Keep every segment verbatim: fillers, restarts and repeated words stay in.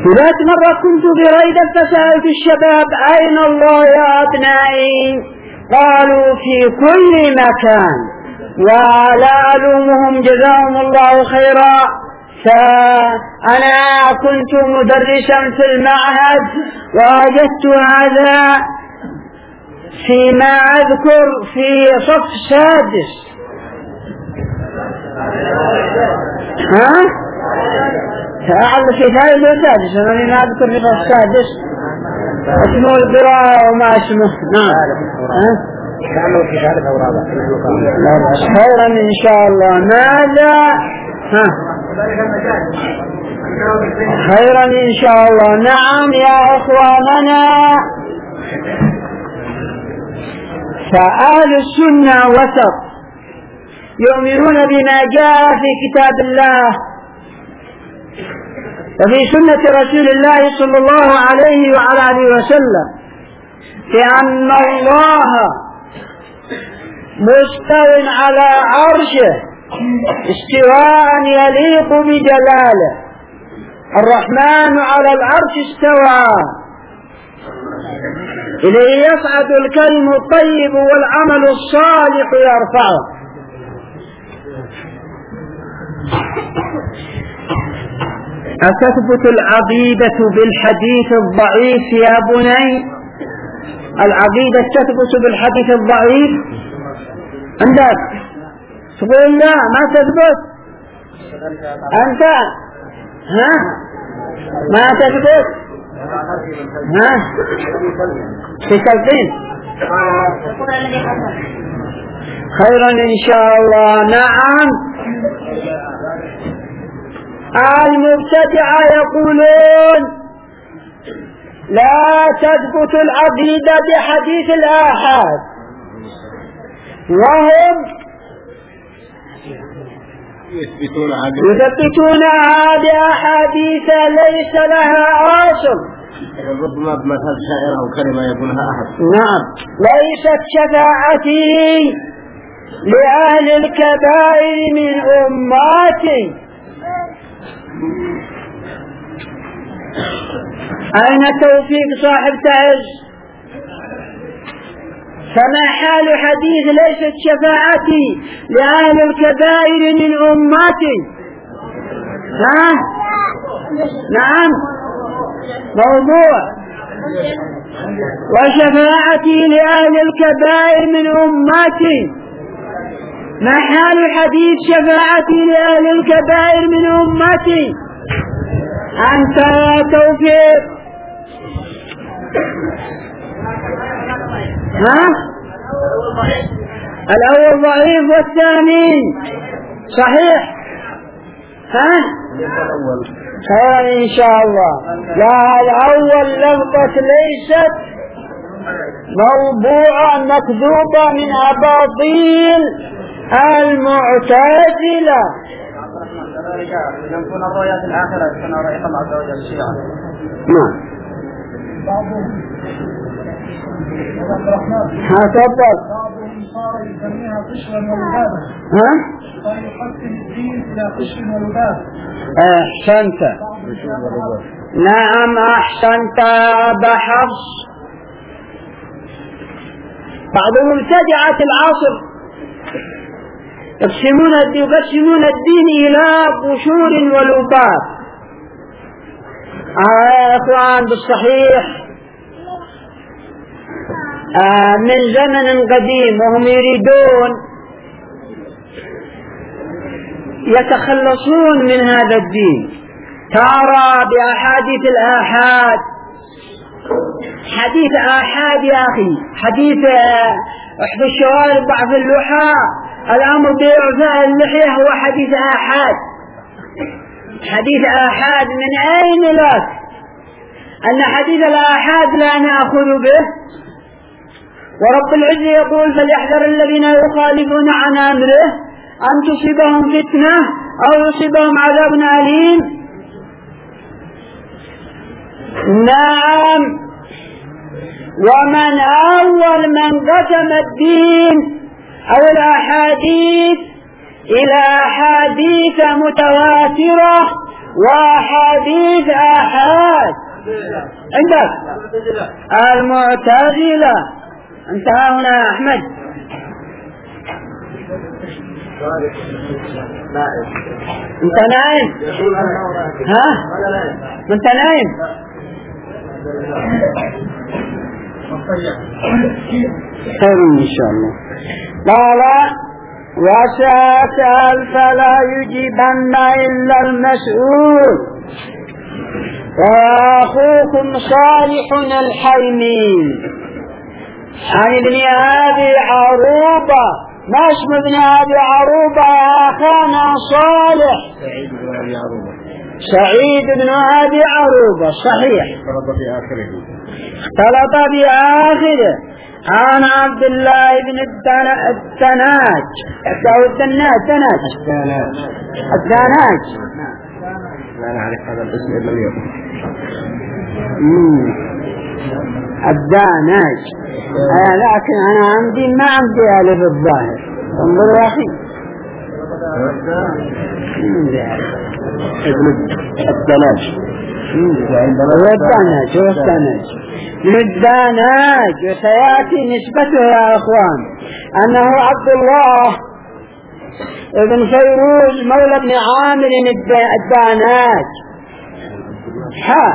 ذات مرة كنت بريدة فسألت الشباب أين الله يا أبنائي؟ قالوا في كل مكان، ولا ألومهم جزاهم الله خيرا. فأنا كنت مدرسا في المعهد ووجدت هذا فيما أذكر في صف سادس. ها؟ أعلم في ثالث وسادس، أنا ما أذكر في صف سادس اسمه القراءة وما اسمه. نعم. خيرا إن شاء الله. ماذا؟ ها؟ خيرا إن شاء الله. نعم يا أخواننا، فأهل السنة وسط، يؤمنون بما جاء في كتاب الله وفي سنة رسول الله صلى الله عليه وعلى آله وسلم بأن الله مستوٍ على عرشه استواء يليق بجلاله. الرحمن على العرش استوى، إليه يصعد الكلم الطيب والعمل الصالح يرفعه. أتثبت العقيدة بالحديث الضعيف يا بني؟ العقيدة تثبت بالحديث الضعيف عندك؟ تقول لا ما تثبت أنت؟ ها؟ ما تثبت؟ ها؟ في كالفين خيرا إن شاء الله. نعم. المبتدعة يقولون لا تثبت العقيدة بحديث الآحاد، وهم يثبتونها بأحاديث ليس لها أصل. ربما بمثل شاعر أو كلمة يقولها أحد. نعم. ليست شفاعتي لأهل الكبائر من أمتي. أين توفيق صاحب تعز؟ فما حال حديث ليست شفاعتي لأهل الكبائر من أمتي؟ ها؟ نعم موضوع. وشفاعتي لأهل الكبائر من أمتي، ما حال حديث شفاعتي لأهل الكبائر من أمتي؟ أنت يا توفيق. ها؟ الأول ضعيف والثاني صحيح. ها؟ خير إن شاء الله. لا، الأول لفظة ليست موضوعة مكذوبة من أباطيل المعتزلة. ينفون الرؤيات الآخرة كما رأي الله عز وجل الشيعة. نعم. ها تفضل. بعضهم صار يسميها قشرا ولبابا. ها؟ صار يقسم الدين إلى قشر ولباب. أحسنت. نعم أحسنت أبا حفص. بعض مبتدعة العصر يقسمون يقسمون الدين إلى قشور ولباب. آه يا إخوان بالصحيح آه من زمن قديم وهم يريدون يتخلصون من هذا الدين. ترى بأحاديث الآحاد، حديث آحاد يا أخي، حديث إحدى الشوارب ضعف اللحى، الأمر بإعفاء اللحية هو حديث آحاد. حديث آحاد من أين لك أن حديث الآحاد لا نأخذ به؟ ورب العزة يقول فليحذر الذين يخالفون عن أمره أن تصيبهم فتنة أو يصيبهم عذاب أليم. نعم. ومن أول من قسم الدين أو الأحاديث إلى أحاديث متواترة وحديث آحاد عندك المعتزلة. انتهى هنا يا أحمد. انت نايم؟ ها؟ انت نايم؟ خير ان شاء الله. قال وسأسأل فلا يجيبن إلا المسؤول وأخوكم صالح الحيمي عن ابن أبي عروبة. ما اسم ابن أبي عروبة يا أخانا صالح؟ سعيد بن أبي عروبة. سعيد بن أبي عروبة صحيح. اختلط في آخره. اختلط بآخره. عن عبد الله بن الدناج أو الدناج دناج الدناج. لا نعرف هذا الاسم إلا اليوم. الدناج. آه لكن أنا عندي ما عندي ألف الظاهر. انظر يا أخي. ابن الدناج. والدناج والدناج من الدناج. وسيأتي نسبته يا أخوان أنه عبد الله ابن فيروز مولى ابن عامر الدناج. ها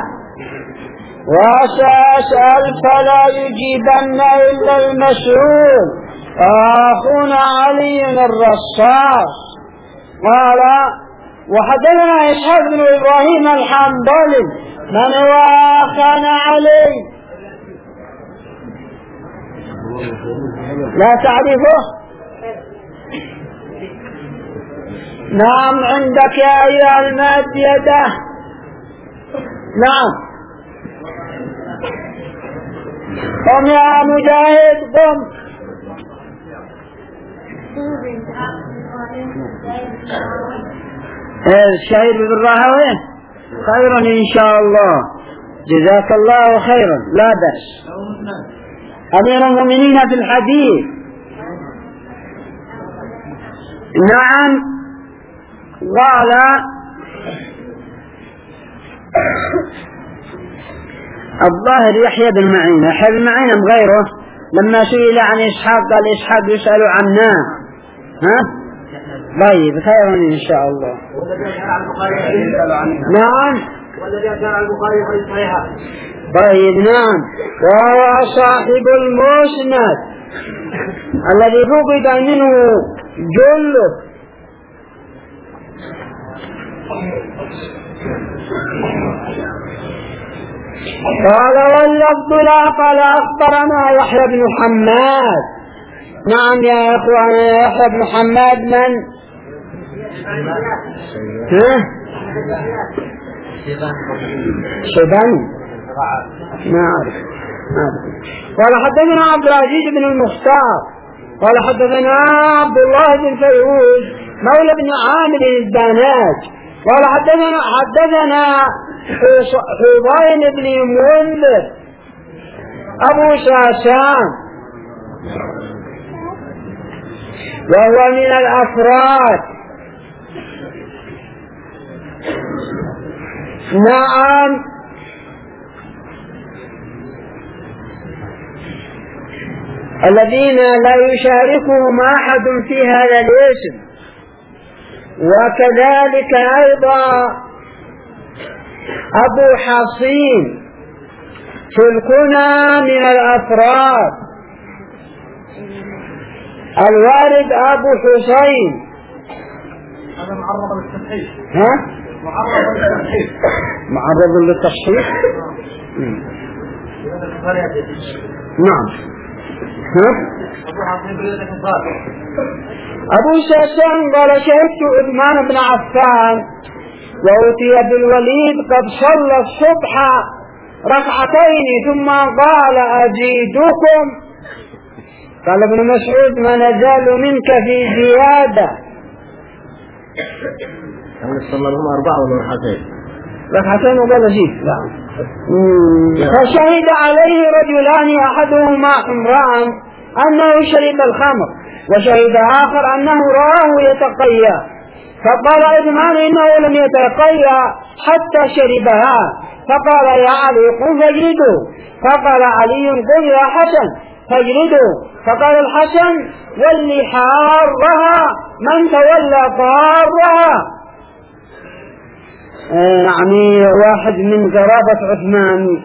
وسأسأل فلا يجيبن إلا المسؤول أخونا علي الرصاص. قال وحدثنا إسحاق بن إبراهيم الحنظلي. من هو أخانا علي؟ لا تعرفه؟ نعم عندك يا أيها المادية. نعم قم يا مجاهد قم. الشهيد بالراهوين خيرا إن شاء الله. جزاك الله خيرا. لا بأس. أمير المؤمنين في الحديث. نعم قال الظاهر يحيى بن معين. يحيى بن معين أم غيره؟ لما سئل عن إسحاق قال إسحاق يسأل عنا. ها طيب خيرا إن شاء الله. نعم والذي كان على البخاري في صحيحه. طيب نعم. وهو صاحب المسند الذي فقد منه جله. قال واللفظ لا قال أخبرنا يحيى بن حماد. نعم يا أخوان يحيى بن حماد من؟ ها؟ شيباني. نعم. قال حدثنا عبد العزيز بن المختار قال حدثنا عبد الله بن فيروز مولى بن عامر الدناج قال حدثنا حدثنا حبين بن منذر أبو ساسان وهو من الأفراد. نعم الذين لا يشاركهم أحد في هذا الاسم. وكذلك أيضا أبو حصين في الكنى من الأفراد. الوارد أبو حسين. هذا معرض للتصحيح. ها؟ معرض للتصحيح. معرض للتصحيح. نعم. ها؟ أبو ساسان قال شهدت عثمان بن عفان وأتي بالوليد قد صلى الصبح ركعتين ثم قال أزيدكم. قال ابن مسعود ما نزال منك في زيادة. صلى لهم أربعة ولا ركعتين؟ ركعتين وقال أزيد. فشهد عليه رجلان أحدهما حمران أنه شرب الخمر وشهد آخر أنه رآه يتقيا. فقال عثمان إنه لم يتقيا حتى شربها، فقال يا علي قم فاجلده، فقال علي قم يا حسن فاجلده، فقال الحسن واللي حارها من تولى طارها. يعني واحد من قرابة عثمان.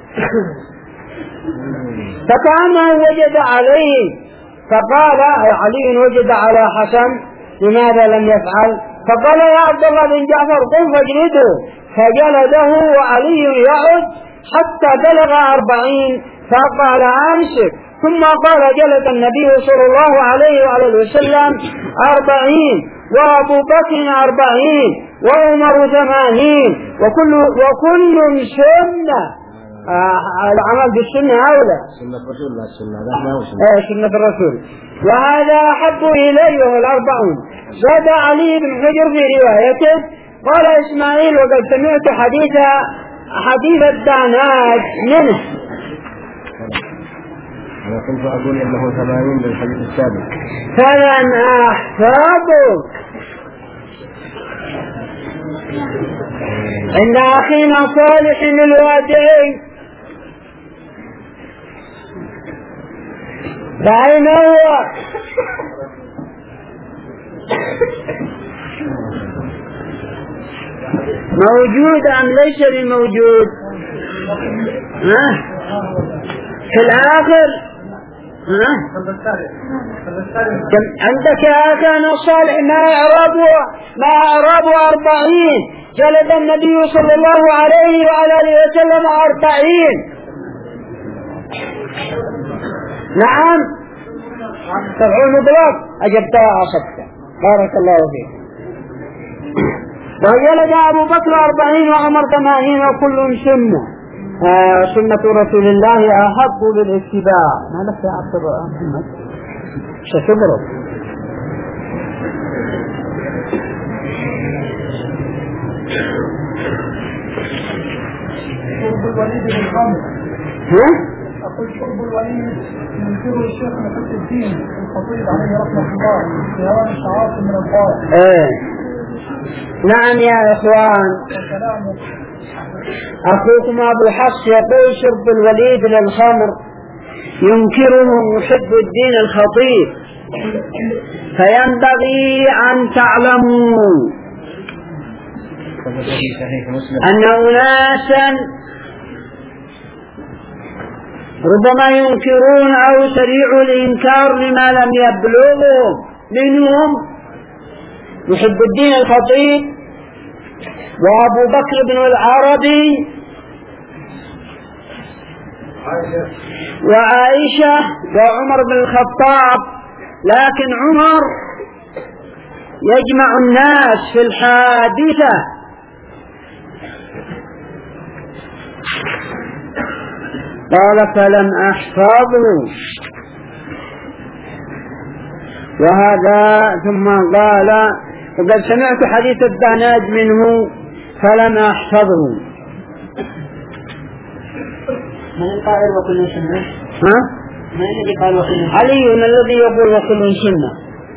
فكأنه وجد عليه، فقال علي وجد على حسن لماذا لم يفعل؟ فقال يا عبد الله بن جعفر قم فاجلده، فجلده وعلي يعد حتى بلغ أربعين، فقال أمسك، ثم قال جلد النبي صلى الله عليه وعلى وسلم أربعين، وأبو بكر أربعين، وعمر ثمانين، وكل وكل سنة. آه العمل بالسنة أولى، سنة رسول الله السنة آه سنة الرسول، وهذا أحب إليه الأربعون. زاد علي بن حجر في روايته قال إسماعيل وقد سمعت حديث حديث الدعنات منه. أنا كنت أقول إنه ثمانين بالحديث السابق. فلن أحفظه عند أخينا صالح الوادعي. فأين هو؟ موجود أم ليس بموجود؟ ها؟ في الآخر ها؟ عندك يا أخانا الصالح ما أعرابه ما أعرابه أربعين، جلد النبي صلى الله عليه وعلى آله وسلم أربعين. نعم سبعون مطلق أجبتها أصبت، بارك الله فيك. وجلد أبو بكر أربعين وعمر ثمانين، وكل سنة. آه سنة رسول الله أحب للاتباع. ماذا يا عبد الله محمد شكبره؟ شرب الوليد بالخمر. ها؟ أقول شرب الوليد ينكره الشيخ محمد الدين الخطيب عليه رحمة الله في هوان الشعاصم من الضار. ايه نعم يا إخوان، أخوكم أبو حفص يقول شرب الوليد للخمر ينكره محب الدين الخطيب، فينبغي أن تعلموا أن أناسا ربما ينكرون أو سريع الإنكار لما لم يبلغوا، منهم محب الدين الخطيب وأبو بكر بن العربي وعائشة وعمر بن الخطاب. لكن عمر يجمع الناس في الحادثة، قال فلم أحفظه، وهذا ثم قال وقد سمعت حديث الدهناج منه فلم أحفظه. من القائل وكل سنة؟ ها؟ من الذي قال وكل سنة؟ علي الذي يقول وكل سنة.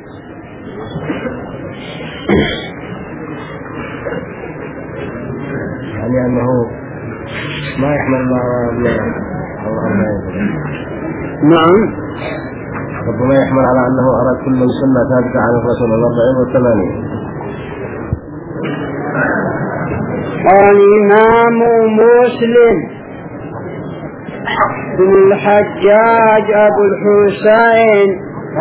يعني أنه ما يحمل الله نعم ربما يحمل على أنه أراد كل سنة ثابتة عن الرسول الأربعين والثمانين. الإمام مسلم بن الحجاج أبو الحسين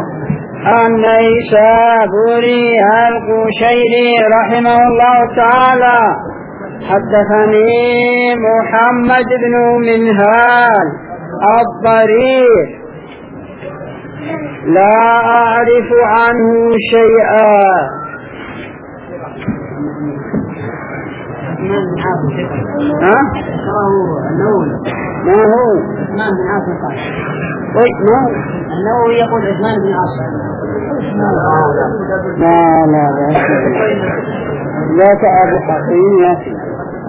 النيسابوري القشيري رحمه الله تعالى حدثني محمد بن منهال الضرير لا أعرف عنه شيئا. ها؟ ما هو؟ عثمان بن عاصم قال. وي ما هو؟ أنه يقول عثمان بن عاصم. لا لا لا لا تأبو حقين يا أخي.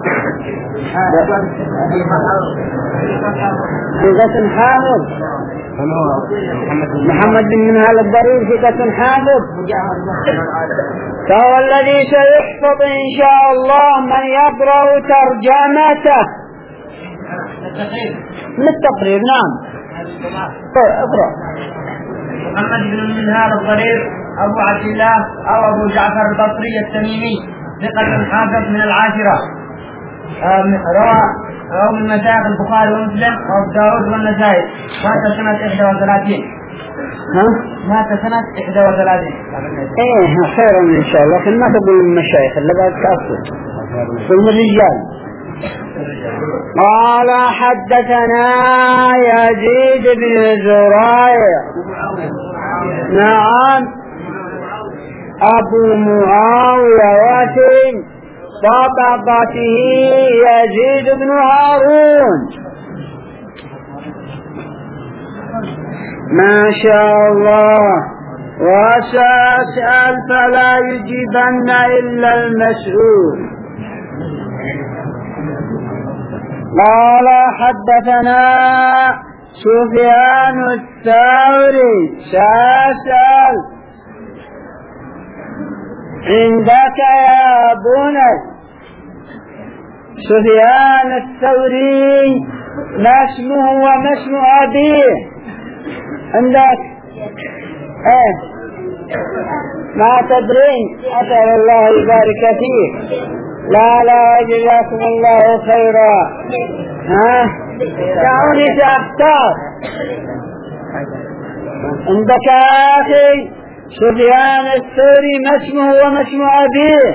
لغة حافظ محمد بن منهال الضرير ثقة حافظ، فهو الذي سيحفظ إن شاء الله من يقرأ ترجمته للتقرير. نعم اقرأ. محمد بن منهال الضرير أبو عبد الله أو أبو جعفر البصري التميمي ثقة حافظ من العاشرة، روى روى من مشايخ البخاري ومسلم وأبو داود والنسائي، مات سنة إحدى وثلاثين. ها؟ مات سنة إحدى وثلاثين. إيه خيرا إن شاء الله، لكن ما تقول المشايخ اللي بعد كأصل قل الرجال. قال حدثنا يزيد بن زريع نعم أبو معاوية واسم طبقته يزيد بن هارون ما شاء الله. وسأسأل فلا يجيبن إلا المسؤول. قال حدثنا سفيان الثوري سأسأل عندك يا بني. سفيان الثوري ما اسمه وما اسم أبيه عندك؟ ايه ما تدرين؟ أسأل الله يبارك فيك. لا لا جزاكم الله خيرا. ها دعوني سأختار. عندك يا أخي سفيان الثوري ما اسمه وما اسم أبيه؟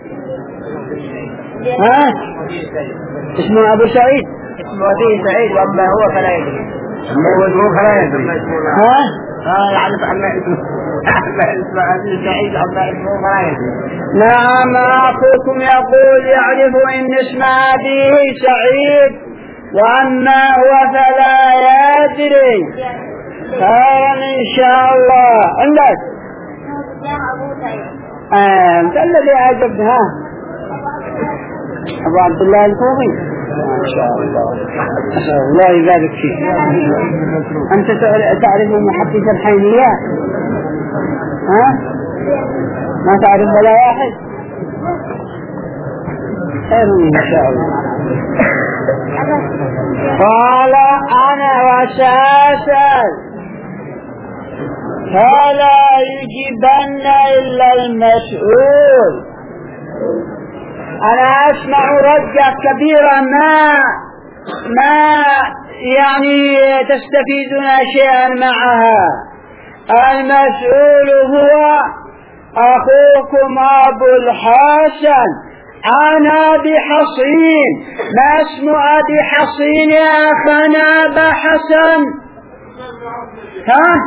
ها اسمه أبو سعيد. اسمه أبي سعيد وأما هو فلا يدري. هو اسمه فلا يدري. ها اه يعرف أما اسمه اسمه أبي سعيد أما اسمه فلا يدري. نعم أخوكم يقول يعرف إن اسم أبيه سعيد وأما هو فلا يدري. خيرا إن شاء الله. عندك آه مثل الذي أعجبها أبو عبد الله الكوفي ما شاء الله. الله يبارك فيك. أنت تعرف محدث الحينية؟ ها ما تعرف ولا واحد؟ خير إن شاء الله. قال أنا وسأسأل فلا يجيبن إلا المسؤول. أنا أسمع رجة كبيرة ما ما يعني تستفيدون شيئا معها. المسؤول هو أخوكم أبو الحسن. أنا بحصين. ما اسم أبي حصين يا أخانا أبا حسن؟ ها؟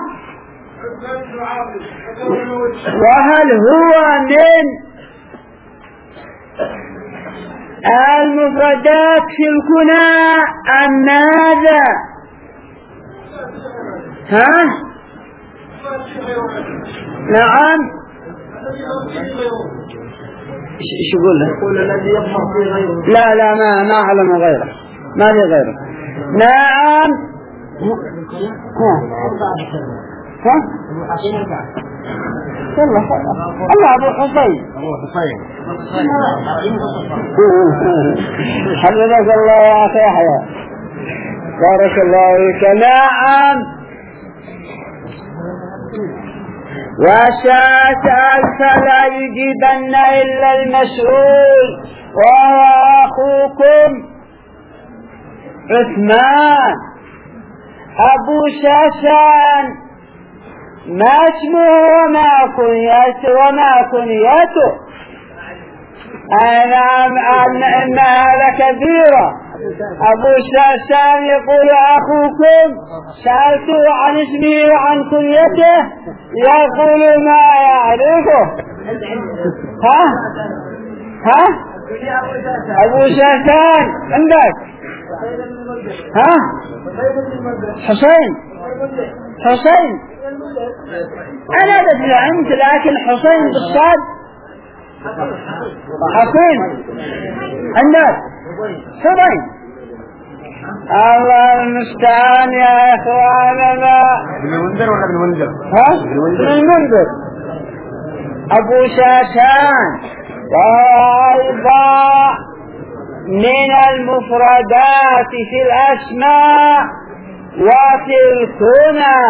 وهل هو من المفردات في الكنى أم ماذا؟ ها؟ نعم ايش يقول له؟ يقول الذي يظهر فيه غيره. لا لا ما ما علم غيره، ما في غيره. نعم ها ها والله الله أبو حسين. أبو حسين حفظك الله يا أخي يحيى بارك الله فيك. نعم وسأسأل فلا يجيبن إلا المسؤول وهو أخوكم عثمان أبو ساسان. ما اسمه وما كنيته وما كنيته؟ أنا إنها لكبيرة. أبو ساسان يقول أخوكم سألته عن اسمه وعن كنيته يقول ما يعرفه. ها ها أبو ساسان عندك؟ ها حسين حسين أنا أدري أنت لكن حسين بالصاد حسين عندك حسين. الله المستعان يا إخواننا. ابن المنذر ولا ابن المنذر؟ ها؟ ابن المنذر أبو ساسان، وأيضا من المفردات في الأسماء وفي الكنى.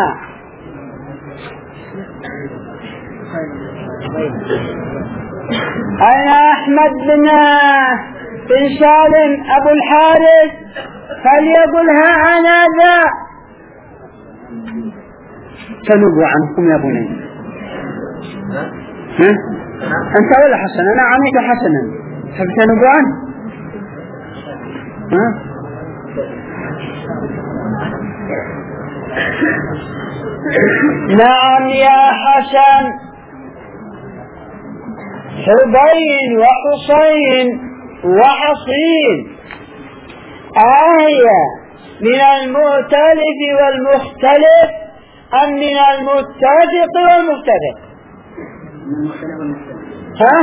أنا أحمد بن بن سالم أبو الحارث فليقلها أنا ذا. تنبوا عنكم يا بني. ها؟ أنت ولا حسن؟ أنا عميد حسنا. حب تنبوا عنه؟ ها؟ نعم يا حسن. حبين وحسين وحصين آية من المؤتلف والمختلف أم من المتفق والمختلف؟ ها؟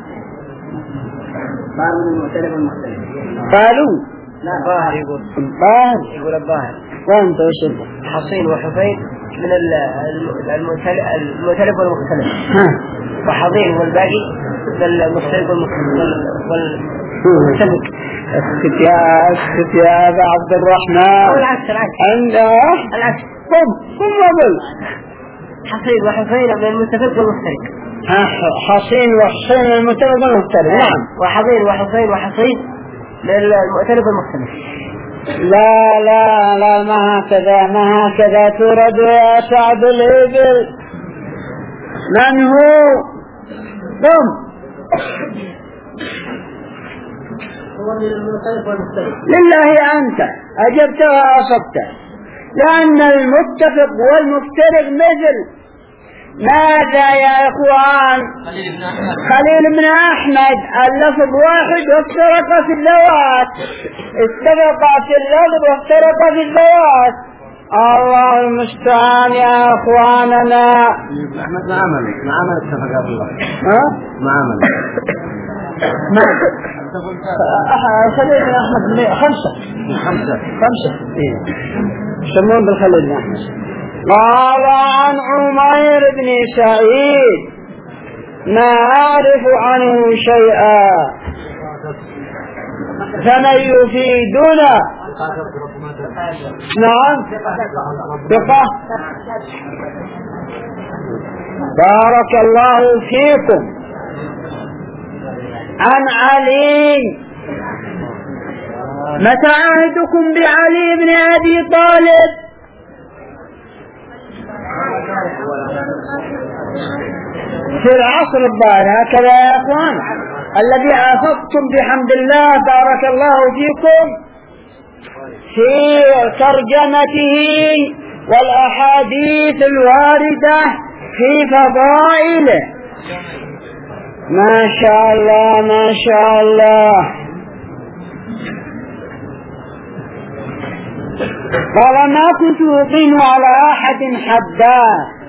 قالوا من المؤتلف والمختلف. قالوا لا ظاهر يقول الظاهر يقول الظاهر. وانت وش انت؟ حصين وحفين من المؤتلف والمختلف. ها؟ وحضين والباقي المختلف والمختلف. اسكت يا اسكت يا ابا عبد الرحمن. العكس العكس. عنده العكس. قم قم قبل. حصين وحفين من المتفق والمختلف. ها حصين وحصين من المتفق والمختلف. نعم. وحضين وحفين وحصين من المؤتلف والمختلف. لا لا لا ما هكذا ما هكذا تورد يا سعد الإبل. من هو؟ قم. لله أنت أجبت وأصبت، لأن المتفق والمفترق مثل ماذا يا إخوان؟ خليل بن أحمد اللفظ واحد وافترق في الذوات، اتفق في اللفظ وافترق في الذوات. الله المستعان يا إخواننا. أحمد ما عمل ما عمل اتفق الله. ها؟ ما عمل. ما خليل بن أحمد خمسة خمسة خمسة إيه يسمون بالخليل بن أحمد. قال عن عمير بن سعيد ما أعرف عنه شيئا فمن يفيدنا. نعم ثقة. بارك الله فيكم. عن علي متى عهدكم بعلي بن أبي طالب؟ في العصر الظاهر هكذا يا أخوان، الذي أفضتم بحمد الله بارك الله فيكم في ترجمته والأحاديث الواردة في فضائله. ما شاء الله ما شاء الله. قال ما كنت أقيم على أحد حدا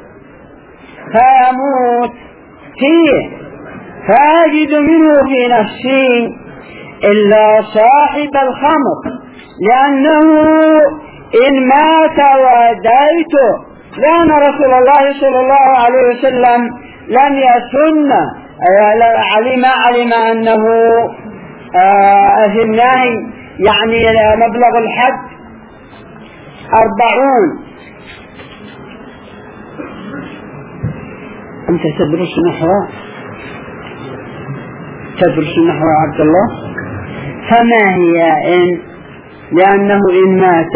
فيموت فيه فأجد منه في نفسي إلا صاحب الخمر، لأنه إن مات وديته، لأن رسول الله صلى الله عليه وسلم لم يسن علي ما علم أنه في النهي يعني مبلغ الحد أربعون. أنت تدرس نحو تدرس نحو عبد الله. فما هي إن؟ لأنه إن مات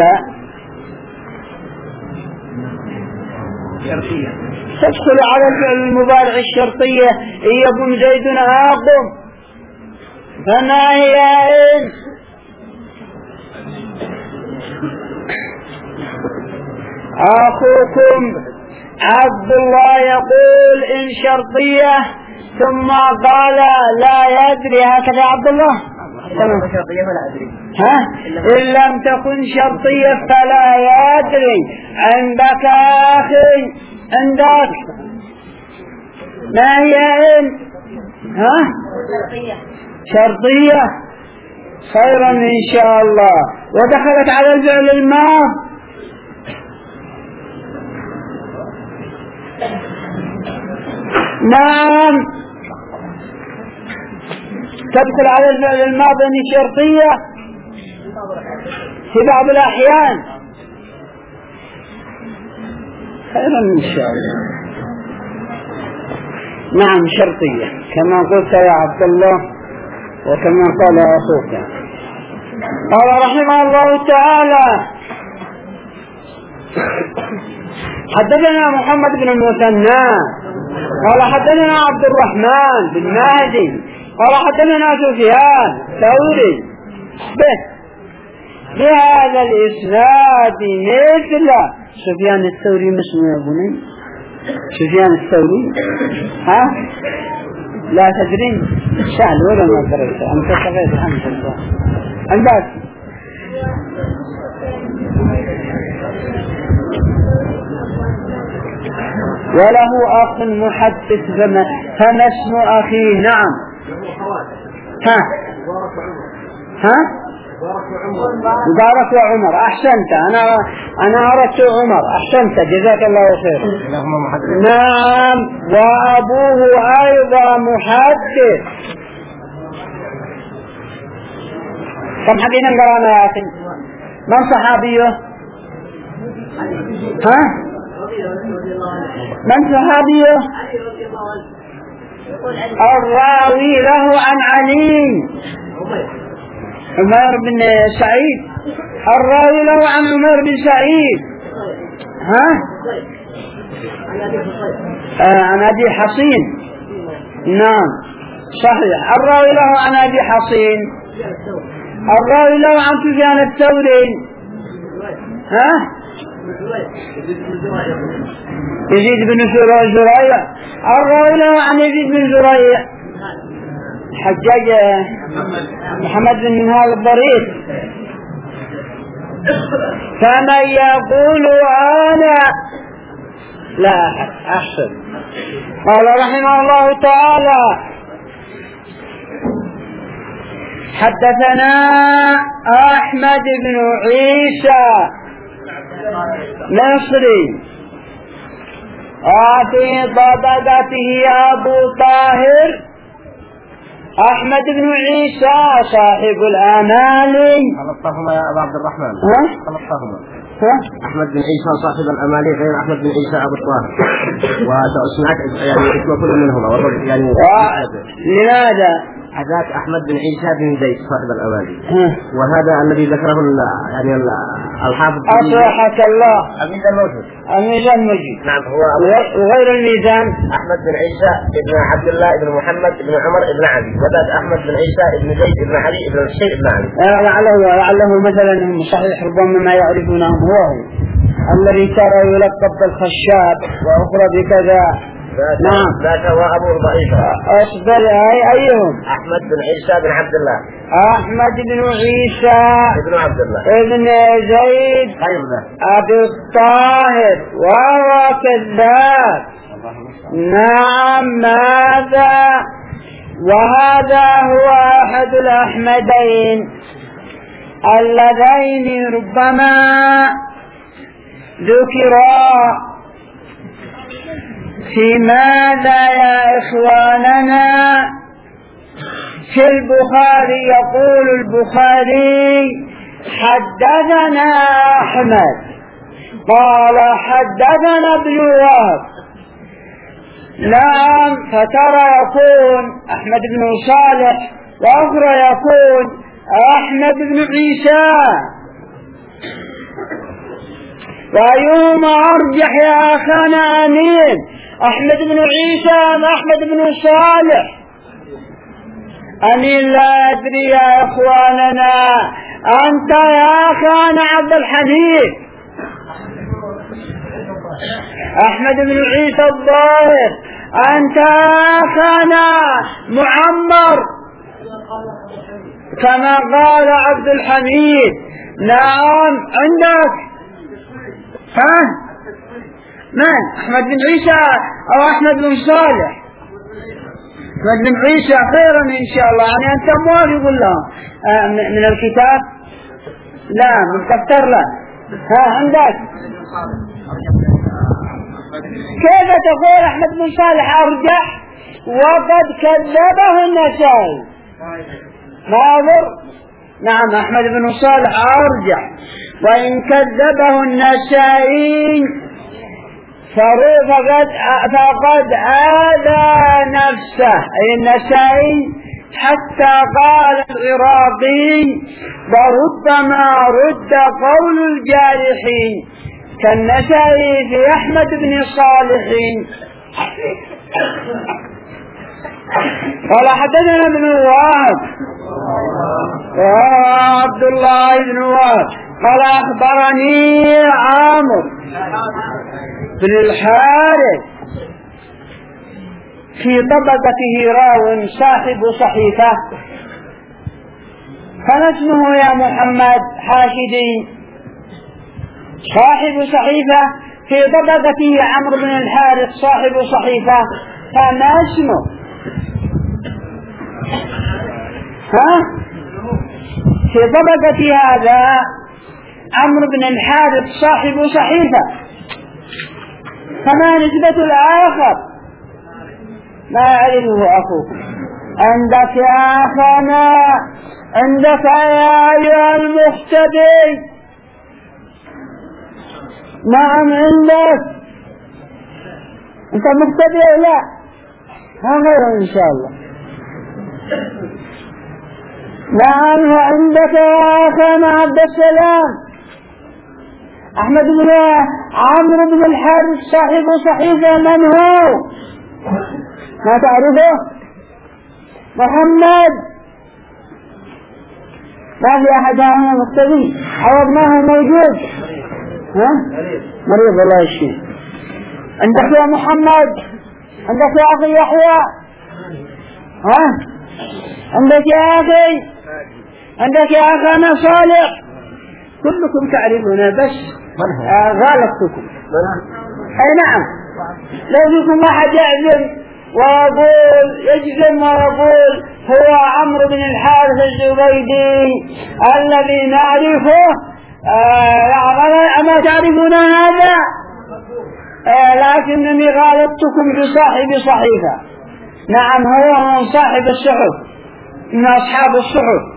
تدخل على الفعل المضارع الشرطية إن يكن زيد آقم. فما هي إن؟ أخوكم عبد الله يقول إن شرطية ثم قال لا يدري. هكذا عبد الله ها؟ إن لم تكن شرطية فلا يدري. عندك أخي عندك ما هي إن؟ ها؟ شرطية. خيرا إن شاء الله. ودخلت على الفعل الماضي نعم تدخل على الفعل الماضي شرطية في بعض الأحيان. خيرا إن شاء الله. نعم شرطية كما قلت يا عبد الله وكما قال أخوك. قال رحمه الله تعالى حدثنا محمد بن المثنى قال حدثنا عبد الرحمن بن مهدي قال حدثنا سفيان ثوري به بهذا الإسناد مثل سفيان الثوري. ما اسمه يا بني؟ سفيان الثوري ها لا تدرين سهل ولا ما قرأت أنت قرأت الحمد لله الباس. وله أخ محدث فما, فما اسم أخيه؟ نعم ها ها مبارك وعمر. أحسنت أنا أنا أردت عمر. أحسنت جزاك الله خير. نعم وأبوه أيضا محدث. كم حقينا قرانا يا أخي؟ من صحابيه؟ ها من صحابيه؟ الراوي له عن علي عمر بن سعيد. الراوي له عن عمر بن سعيد ها آه عن أبي حصين. نعم صحيح. الراوي له عن أبي حصين. الراوي له عن سفيان الثوري ها يزيد بن زريع. الراوي له عن يزيد بن زريع حجاج محمد بن منهال الضرير. فمن يقول أنا لا أحسن. قال رحمه الله تعالى حدثنا أحمد بن عيسى مصري وفي طبقته أبو طاهر أحمد بن عيسى صاحب الأمالي. خلطهما يا أبا عبد الرحمن. خلطهما أحمد بن عيسى صاحب الأمالي غير أحمد بن عيسى أبو الطاهر. وسمعت يعني اسم كل منهما يعني لماذا؟ هذاك أحمد بن عيسى بن زيد صاحب الأمالي وهذا الذي ذكره يعني الحافظ أصلحك الله أميز الموجود. أميز الموجود. نعم هو وغير الميزان أحمد بن عيسى ابن عبد الله ابن محمد ابن عمر ابن علي وذاك أحمد بن عيسى ابن زيد ابن علي ابن الحسين ابن علي. لعله لعله مثلا صحيح ربما ما يعرفونه هو الذي ترى يلقب بالخشاب وأخرى بكذا. نعم ذاك هو أبو ضعيف. أصبر أي أيهم؟ أحمد بن عيسى بن عبد الله. أحمد بن عيسى ابن عبد الله ابن زيد أبي الطاهر وهو كذاب. نعم ماذا؟ وهذا هو أحد الأحمدين اللذين ربما ذكرا في ماذا يا إخواننا؟ في البخاري. يقول البخاري حدثنا أحمد قال حدثنا ابن وهب. نعم فترى يكون أحمد بن صالح وأخرى يكون أحمد بن عيسى. وأيهما أرجح يا أخانا أمين؟ أحمد بن عيسى أم أحمد بن صالح؟ أمين لا أدري يا إخواننا. أنت يا أخانا عبد الحميد أحمد بن عيسى الظاهر. أنت يا أخانا معمر كما قال عبد الحميد. نعم عندك ها من أحمد بن عيسى أو أحمد بن صالح؟ أحمد بن عيسى خيرا إن شاء الله. يعني أنت موافق ولا من الكتاب؟ لا من كفتر لا ها عندك كيف تقول أحمد بن صالح أرجح وقد كذبه النسائي؟ ناظر. نعم أحمد بن صالح أرجح وإن كذبه النسائي فقد فقد آذى نفسه أي النسائي، حتى قال العراقي وربما رد قول الجارحين كالنسائي في أحمد بن صالح. قال حدثنا ابن وهب عبد الله بن وهب قال أخبرني عامر بن الحارث في طبقته راو صاحب صحيفة، فما اسمه يا محمد حاشدي؟ صاحب صحيفة في طبقته عمرو بن الحارث صاحب صحيفة، فما اسمه؟ ها؟ في طبقة هذا عمرو بن الحارث صاحب صحيفة، فما نسبة الآخر؟ ما أعلمه أخوك. عندك يا أخانا، عندك يا أيها المختبي. نعم عندك. أنت مختبي لا؟ ها غيره إن شاء الله. نعم وعندك يا أخانا عبد السلام أحمد بن عمرو بن الحارث صاحب صحيفة، من هو؟ ما تعرفه؟ محمد. ما في أحد هنا مختبي؟ عوضناه موجود. ها؟ مريض الله يشفيه. عندك يا محمد؟ عندك يا أخي يحيى؟ ها؟ عندك يا أخي؟ عندك يا أخانا صالح؟ كلكم تعرفون بس آه غالبتكم. أي نعم. لو فيكم واحد يعزم ويقول يجزم ويقول هو عمرو بن الحارث الزبيدي الذي نعرفه، آه أما تعرفون هذا؟ آه لكنني غالبتكم بصاحب صحيفة. نعم هو من صاحب الصحف، من أصحاب الصحف.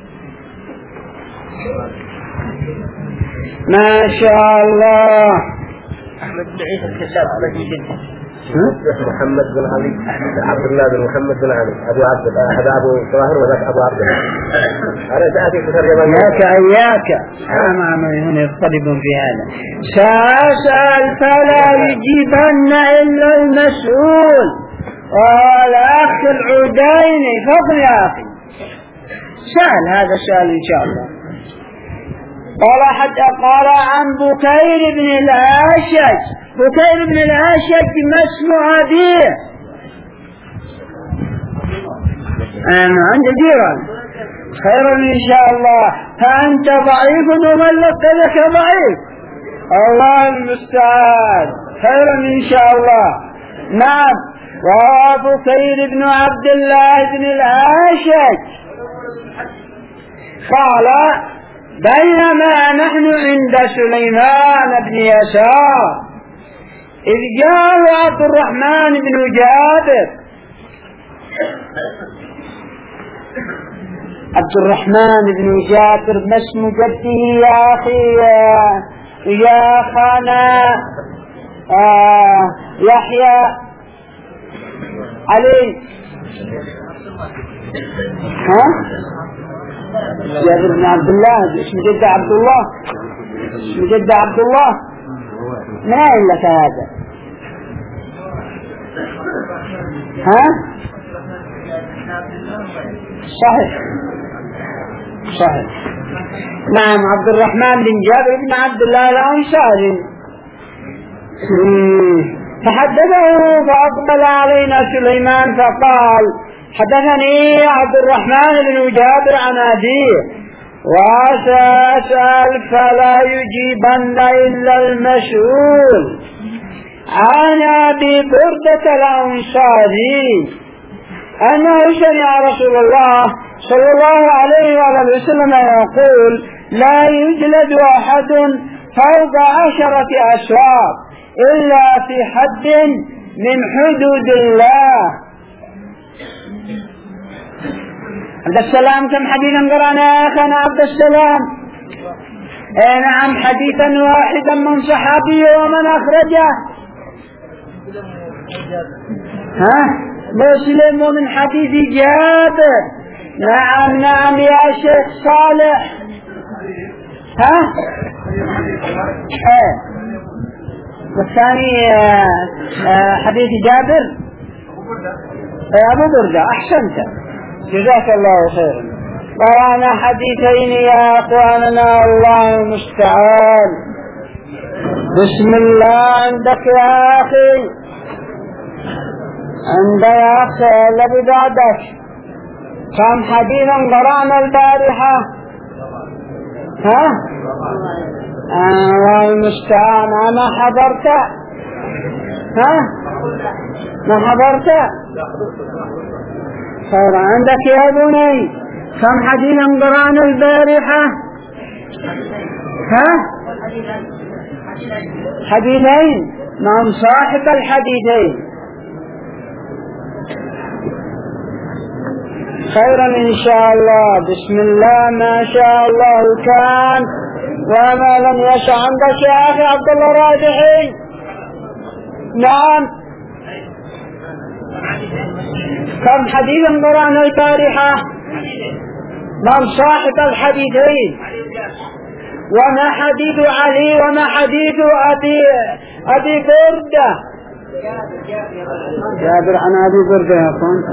ما شاء الله. أحمد بن عيسى الكذاب على جدا. محمد بن علي عبد الله بن محمد بن علي أبو عبد الله، هذا أبو طاهر وذاك أبو عبد الله. أنا سأتي في ترجمة. إياك إياك. أنا ما هنا يختلف في هذا. سأسأل فلا يجيبن إلا المسؤول. قال أخي العديني فضل يا أخي. سأل هذا السؤال إن شاء الله. قال حتى قال عن بكير بن الأشج. بكير بن الأشج ما اسم أبيه؟ أنا عندي جيران. خير إن شاء الله. فأنت ضعيف ومن لك ضعيف. الله المستعان. خير إن شاء الله. نعم. وبكير بن عبد الله بن الأشج قال بينما نحن عند سليمان بن يسار إذ جاء عبد الرحمن بن جابر. عبد الرحمن بن جابر ما اسم جده يا أخي يا خانا؟ آه يحيى علي. ها؟ جابر بن عبد الله. اسم جد عبد الله. اسم جد عبد الله. من أين لك هذا؟ ها؟ صحيح صحيح. نعم عبد الرحمن بن جابر بن عبد الله الأنصاري. فحدثه فأقبل علينا سليمان فقال حدثني عبد الرحمن بن جابر عن أبيه وسأسأل فلا يجيبن إلا المسؤول عن أبي بردة الأنصاري أنه سمع رسول الله صلى الله عليه وسلم يقول لا يجلد أحد فوق عشرة أسواق إلا في حد من حدود الله. عبد السلام كم حديثا قرأنا يا أخنا عبد السلام؟ اي نعم حديثا واحدا من صحابي ومن أخرجه. ها مسلم ومن حديث جابر. نعم نعم يا شيخ صالح. ها ايه والثاني حديث جابر أبو بردة. أحسنت جزاك الله خيرا. قرانا حديثين يا أخواننا الله المستعان. بسم الله. عندك يا أخي عند يا أخي الذي بعدك كم حديثا قرانا البارحة؟ ها الله المستعان. أنا حضرت؟ ها ما حضرت؟ خير. عندك يا بني كم حديثا قرانا البارحة؟ ها حديثين. نعم صاحب الحديثين. خيرا إن شاء الله. بسم الله ما شاء الله كان وما لم يشاء. عندك يا أخي عبد الله راجحي؟ نعم كم حديثا قرانا البارحة؟ من صاحب الحديثين؟ وما حديث علي وما حديث أبي أبي بردة؟ جابر عن أبي بردة يا أخوان.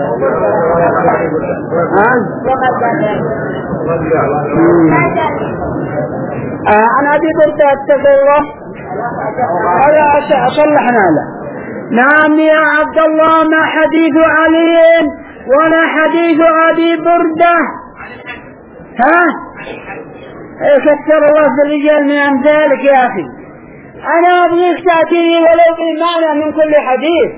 عن أبي بردة التفوه هذا أصلحنا له. نعم يا عبد الله ما حديث علي ولا حديث أبي بردة؟ ها كثر الله في الرجال من أمثالك يا أخي. أنا أبغيك تأتيني ولو بالمعنى من كل حديث.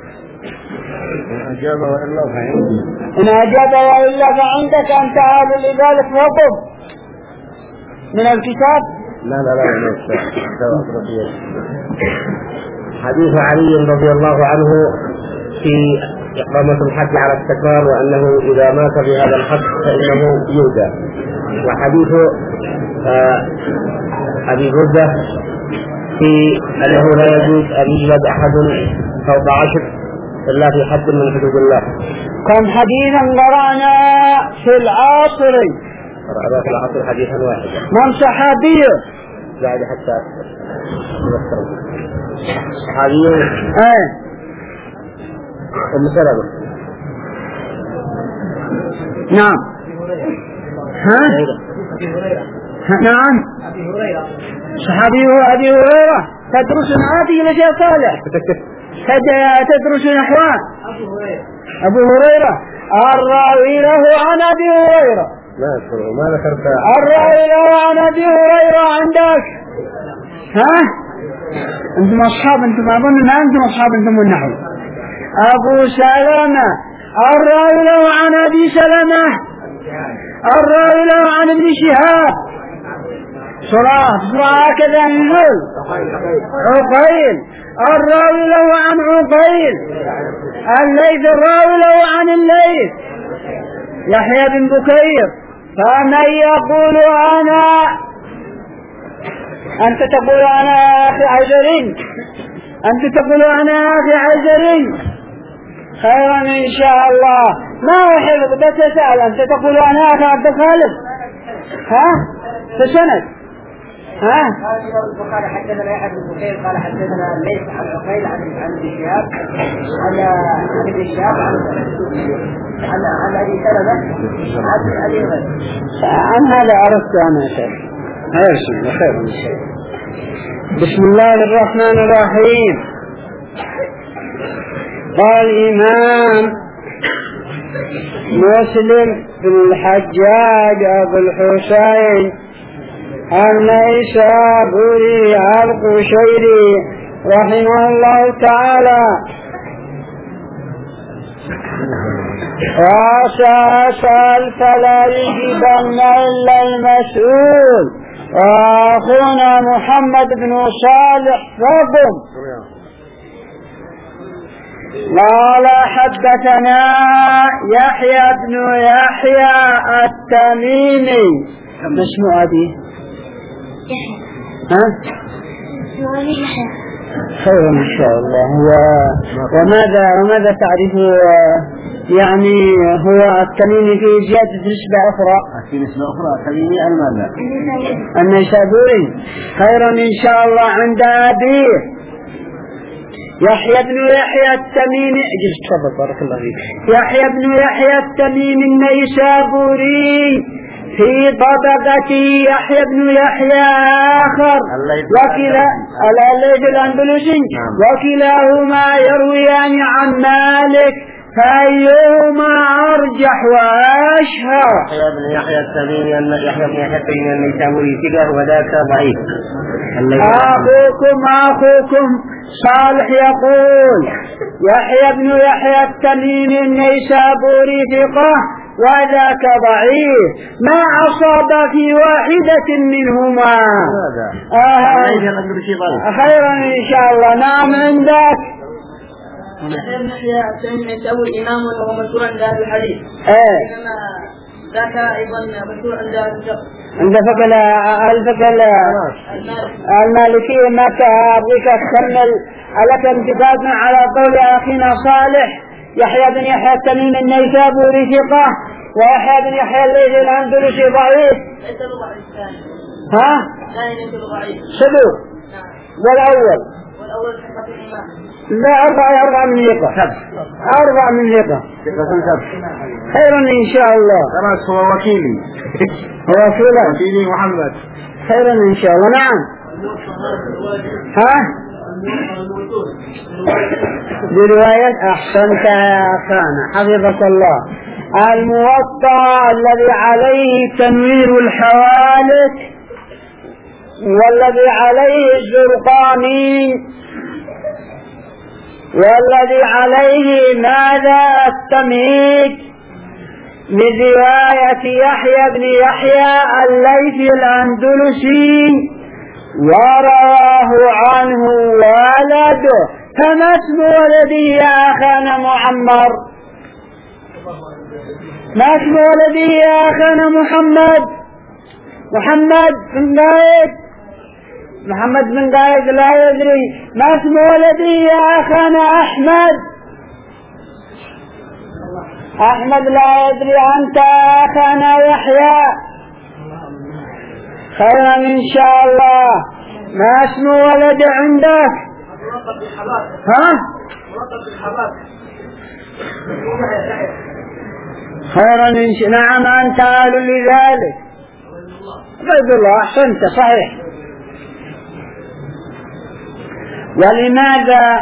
إن أجاب وإلا فعندي. إن أجاب وإلا فعندك أن تعال لذلك فقط من الكتاب. لا لا لا لا حديث علي رضي الله عنه في إقامة الحج على التكرار وأنه إذا مات في هذا الحج فإنه يهدى. وحديث آه أبي بردة في أنه لا يجوز أن يجلد أحد فوق عشر إلا في حد من حدود الله. كم حديثا قرأنا في العصر؟ قرأنا في العصر حديثا واحدا. من صحابي؟ بعد حتى نذكر صحابي ايه أم سلمة. نعم. ها نعم صحابي هو أبي هريرة. تدرس هذه لشيء صالح تدرس نحوان أبو هريرة. الراوي له عن أبي هريرة. ما أذكر ما ذكرت. الراوي له عن أبي هريرة عندك. ها أنتم أصحاب. أنتم أظن ما أنتم أصحاب. أنتم النحو. أبو سلمة الراوي له عن أبي سلمة. الراوي له عن ابن شهاب. صراحة صراحة كذا نقول عقيل الراوي له عن عقيل. الليث الراوي له عن الليث. يحيى بن بكير. فمن يقول أنا أنت تقول أنا أخي عجرين. أنت تقول أنا أخي عجرين. خيرا إن شاء الله. ما أحب بس أسأل. أنت تقول أنا أخي عبد الخالق. ها فسند. ها قال حدثنا يحيى بن بكير قال حدثنا الليث عن عقيل عن عن ابن شهاب عن عن ابن شهاب عن عن ابي سلمة عن ابي هريرة. عن هذا عرفت أنا شيء. خير خير. بسم الله الرحمن الرحيم. قال الإمام مسلم بن الحجاج أبو الحسين النيسابوري القشيري رحمه الله تعالى وأسأل فلا يجبن إلا المسؤول وأخونا محمد بن صالح فضل قال حدثنا يحيى بن يحيى التميمي. ما اسمه أبي؟ ها؟ خير إن شاء الله. وماذا وماذا تعرفه يعني هو التميمي في زيادة نسبة أخرى؟ في نسبة أخرى التميمي الماذا؟ النيسابوري. خيرا إن شاء الله. عند أبيه يحيى بن يحيى التميمي. اجلس تفضل بارك الله فيك. يحيى بن يحيى التميمي النيسابوري في طبقة يحيى بن يحيى آخر وكلا الليث الأندلسي وكلاهما يرويان عن مالك فأيهما أرجح وأشهر؟ يحيى بن يحيى التميمي أن يحيى بن يحيى التميمي النيسابوري ثقة وذاك ضعيف. أخوكم أخوكم صالح يقول يحيى بن يحيى التميمي النيسابوري ثقة وذاك ضعيف ما أصاب في واحدة منهما. آه خيرا إن شاء الله. نعم عندك. يحيى بن يحيى التميمي النيسابوري إمام وهو مشهور عند أهل الحديث. إيه. إنما ذاك أيضا مشهور عند عند فقل الفقل المالكية. ما أبغيك أكمل لك انتقادنا على قول أخينا صالح يحيى بن يحيى التميمي النيسابوري ثقة ويحيى بن يحيى الليث الأندلسي ضعيف. ليس بضعيف ثاني. ها؟ ثاني ليس بضعيف. صدوق. نعم. والأول. والأول ثقة الإمام. لا أربعة أربعة من ثقة. أربعة من ثقة. خيرا إن شاء الله. خلاص هو وكيلي. هو وكيلي. وكيلي محمد. خيرا إن شاء الله. نعم. ها؟ برواية أحسنت يا أخانا حفظك الله. الموطأ الذي عليه تنوير الحوالك والذي عليه الزرقاني والذي عليه ماذا التمهيد من رواية يحيى بن يحيى الليثي الأندلسي ورواه عنه ولده. فما اسم ولده يا أخانا معمر؟ ما اسم ولده يا أخانا محمد؟ محمد بن قايد. محمد بن قايد لا يدري. ما اسم ولده يا أخانا أحمد؟ أحمد لا يدري. أنت أخانا يحيى. خيرا إن شاء الله. ما اسم ولد عندك؟ ها؟ خيرا إن شاء. نعم أنت أهل لذلك. عبد الله أحسنت صحيح. ولماذا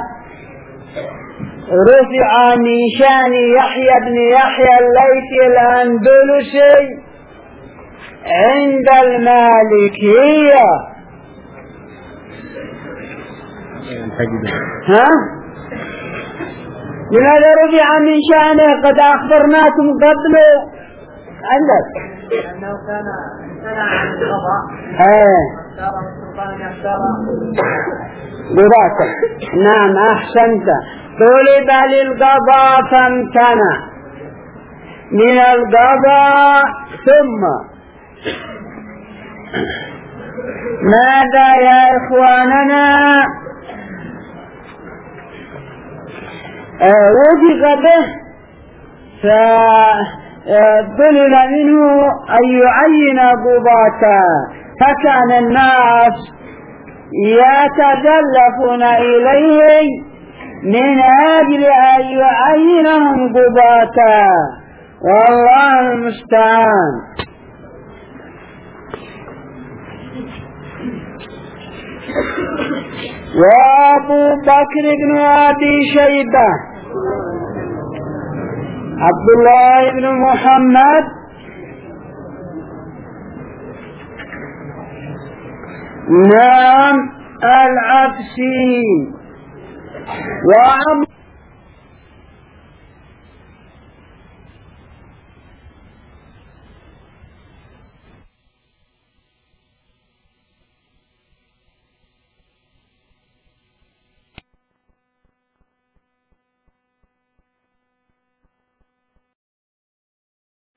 رفع من شان يحيى بن يحيى الليثي الأندلسي عند المالكية؟ ها؟ لماذا رفع من شانه؟ قد أخبرناكم قبله. عندك لأنه كان سنة عن القضاء. ايه قضاء. نعم أحسنت. طلب للقضاء فامتنع من القضاء. ثم ماذا يا إخواننا؟ آه وجد به فطلب منه أن يعين قضاة فكان الناس يتزلفون إليه من أجل أن يعينهم قضاة والله المستعان. وأبو بكر بن أبي شيبة عبد الله بن محمد نعم العبسي وعمر